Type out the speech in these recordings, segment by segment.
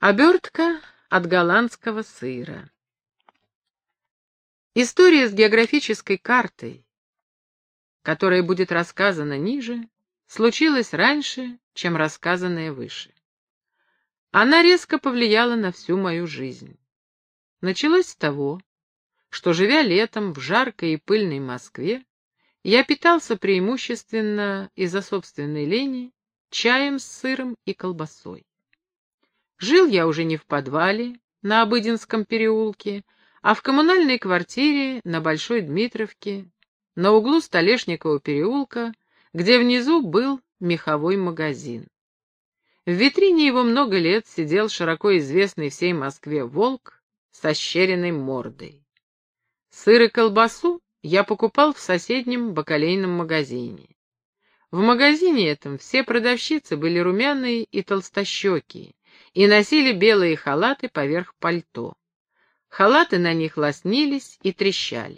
Обертка от голландского сыра. История с географической картой, которая будет рассказана ниже, случилась раньше, чем рассказанная выше. Она резко повлияла на всю мою жизнь. Началось с того, что, живя летом в жаркой и пыльной Москве, я питался преимущественно из-за собственной лени чаем с сыром и колбасой. Жил я уже не в подвале на Обыденском переулке, а в коммунальной квартире на Большой Дмитровке, на углу Столешникового переулка, где внизу был меховой магазин. В витрине его много лет сидел широко известный всей Москве волк с ощеренной мордой. Сыр и колбасу я покупал в соседнем бакалейном магазине. В магазине этом все продавщицы были румяные и толстощекие и носили белые халаты поверх пальто. Халаты на них лоснились и трещали.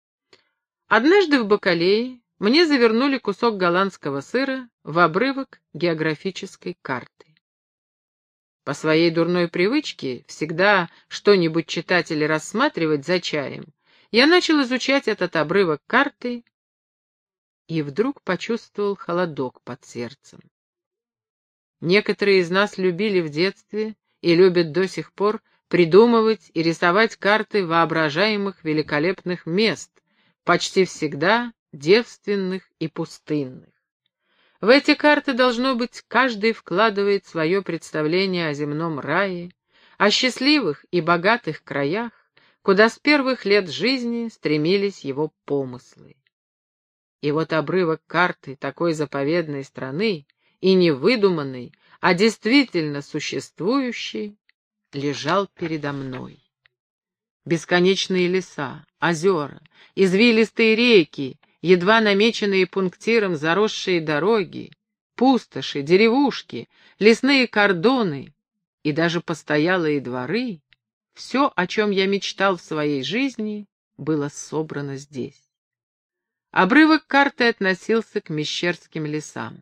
Однажды в бакалее мне завернули кусок голландского сыра в обрывок географической карты. По своей дурной привычке всегда что-нибудь читать или рассматривать за чаем, я начал изучать этот обрывок карты и вдруг почувствовал холодок под сердцем. Некоторые из нас любили в детстве и любят до сих пор придумывать и рисовать карты воображаемых великолепных мест, почти всегда девственных и пустынных. В эти карты, должно быть, каждый вкладывает свое представление о земном рае, о счастливых и богатых краях, куда с первых лет жизни стремились его помыслы. И вот обрывок карты такой заповедной страны, и не выдуманный, а действительно существующий, лежал передо мной. Бесконечные леса, озера, извилистые реки, едва намеченные пунктиром заросшие дороги, пустоши, деревушки, лесные кордоны и даже постоялые дворы — все, о чем я мечтал в своей жизни, было собрано здесь. Обрывок карты относился к Мещерским лесам.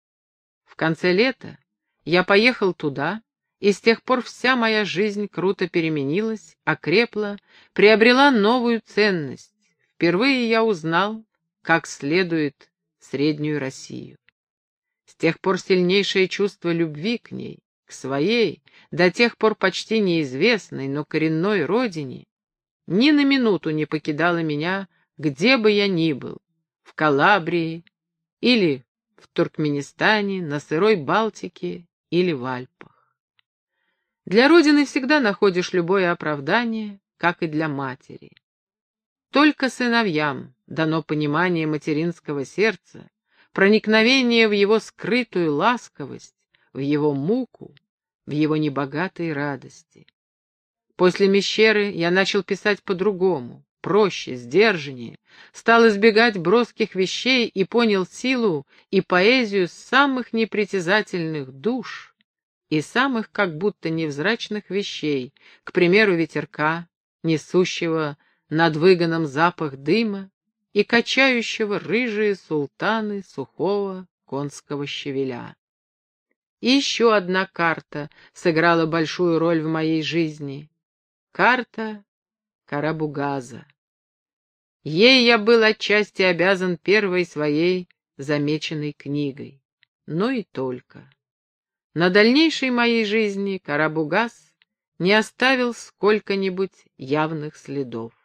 В конце лета я поехал туда, и с тех пор вся моя жизнь круто переменилась, окрепла, приобрела новую ценность. Впервые я узнал, как следует, Среднюю Россию. С тех пор сильнейшее чувство любви к ней, к своей, до тех пор почти неизвестной, но коренной родине, ни на минуту не покидало меня, где бы я ни был, в Калабрии или в Туркменистане, на сырой Балтике или в Альпах. Для родины всегда находишь любое оправдание, как и для матери. Только сыновьям дано понимание материнского сердца, проникновение в его скрытую ласковость, в его муку, в его небогатые радости. После Мещеры я начал писать по-другому, проще, сдержаннее, стал избегать броских вещей и понял силу и поэзию самых непритязательных душ и самых как будто невзрачных вещей, к примеру, ветерка, несущего над выгоном запах дыма и качающего рыжие султаны сухого конского щавеля. И еще одна карта сыграла большую роль в моей жизни. Карта Карабугаза. Ей я был отчасти обязан первой своей замеченной книгой, но и только. На дальнейшей моей жизни Карабугаз не оставил сколько-нибудь явных следов.